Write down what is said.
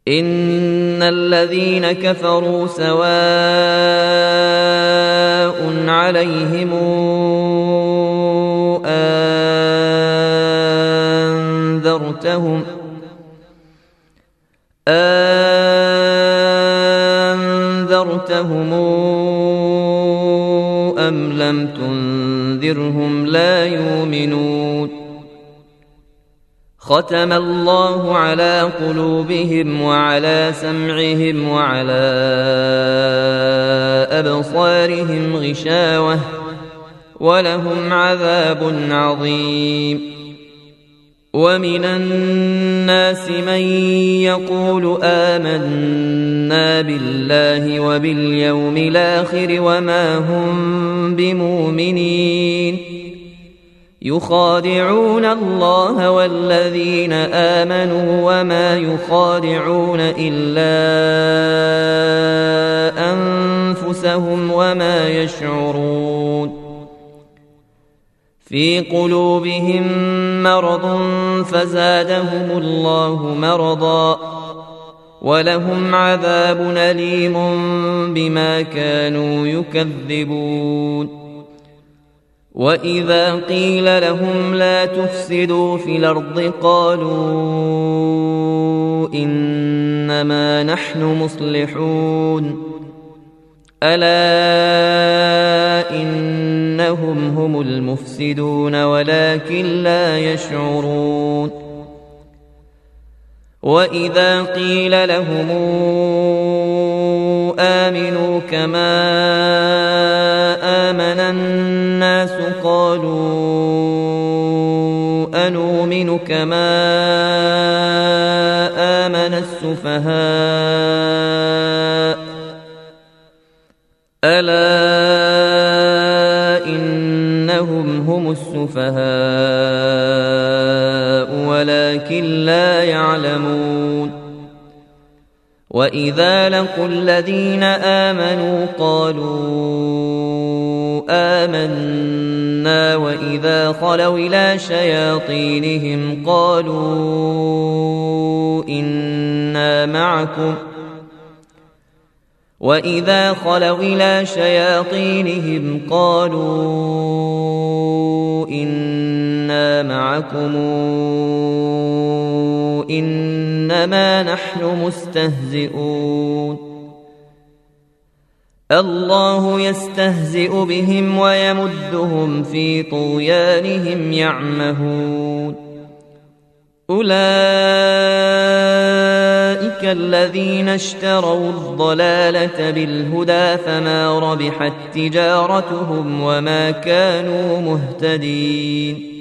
إن الذين كفروا سواء عليهم أنذرتهم أم لم تنذرهم لا يؤمنون ختم الله على قلوبهم وعلى سمعهم وعلى أبصارهم غشاوة ولهم عذاب عظيم ومن الناس من يقول آمنا بالله وباليوم الآخر وما هم بمؤمنين يخادعون الله والذين آمنوا وما يخادعون إلا أنفسهم وما يشعرون في قلوبهم مرض فزادهم الله مرضا ولهم عذاب أليم بما كانوا يكذبون وإذا قيل لهم لا تفسدوا في الأرض قالوا إنما نحن مصلحون ألا إنهم هم المفسدون ولكن لا يشعرون وإذا قيل لهم آمنوا كما آمن الناس قالوا أنؤمن كما آمن السفهاء ألا إنهم هم السفهاء ولكن لا يعلمون وإذا لقوا الذين آمنوا قالوا آمنا وإذا خلوا إلى شياطينهم قالوا إنا معكم وإذا خلوا إلى شياطينهم قالوا إنا معكم إنما نحن مستهزئون الله يستهزئ بهم ويمدهم في طغيانهم يعمهون أولئك الذين اشتروا الضلالة بالهدى فما ربحت تجارتهم وما كانوا مهتدين